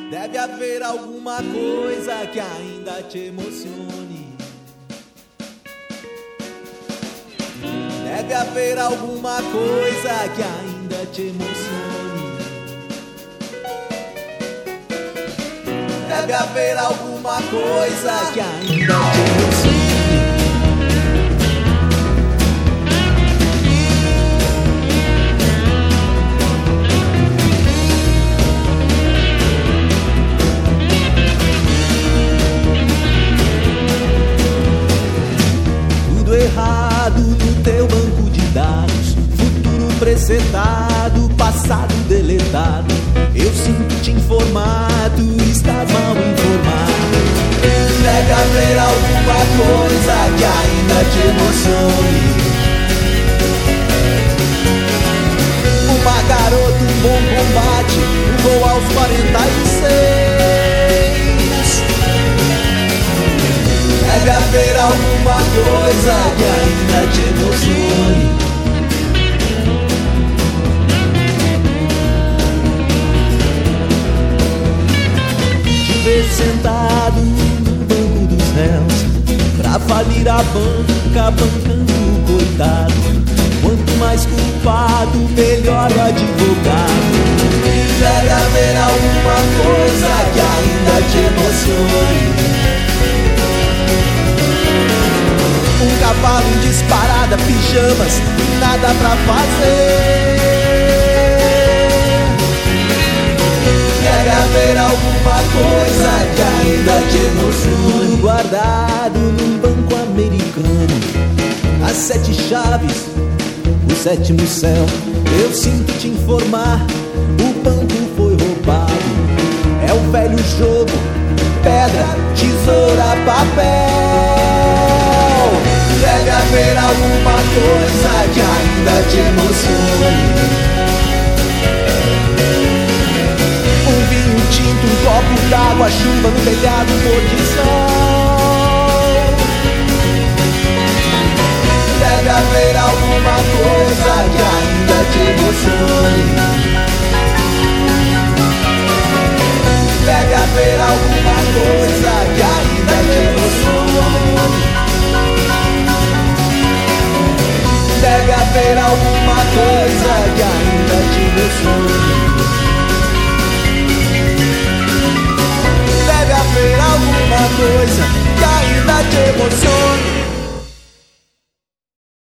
Deve haver alguma coisa que ainda te emocione. Deve haver alguma coisa que ainda te emocione. Deve haver alguma coisa que ainda te emocione. Errado no teu banco de dados, futuro precetado, passado deletado. Eu sinto te informar, tu estás mal informado. Deve haver alguma coisa que ainda te emocione. Uma garota, um bom combate, um gol aos 46. Deve haver alguma coisa que ainda te emocione. Te ver sentado no banco dos réus, pra falir a banca, bancando o coitado. Quanto mais culpado, melhor o advogado. Deve haver alguma coisa que ainda te emocione. Um cavalo em disparada, pijamas, nada pra fazer. Deve haver alguma coisa que ainda te emocione. Guardado num banco americano, as 7 chaves, o 7º céu. Eu sinto te informar, o banco foi roubado. É o velho jogo, pedra, tesoura, papel. Deve haver alguma coisa que ainda te emocione. Um vinho tinto, um copo d'água, chuva no telhado, pôr de sol. Deve haver alguma coisa que ainda te emocione. Deve haver alguma coisa que ainda te emocione. Deve haver alguma coisa que ainda te emocione. Deve haver alguma coisa que ainda te emocione.